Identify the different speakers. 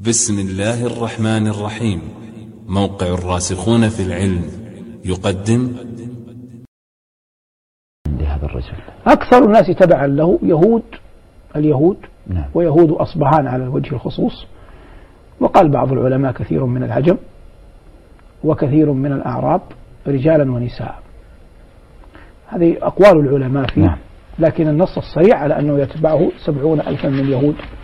Speaker 1: بسم الله الرحمن الرحيم. موقع الراسخون في العلم يقدم
Speaker 2: لهذا الرجل.
Speaker 3: أكثر الناس تبعا له اليهود
Speaker 2: نعم.
Speaker 3: ويهود أصبهان على الوجه الخصوص، وقال بعض العلماء كثير من العجم وكثير من الأعراب رجالا ونساء. هذه أقوال العلماء فيه.
Speaker 2: نعم.
Speaker 3: لكن النص الصريح على أنه يتبعه 70,000 من اليهود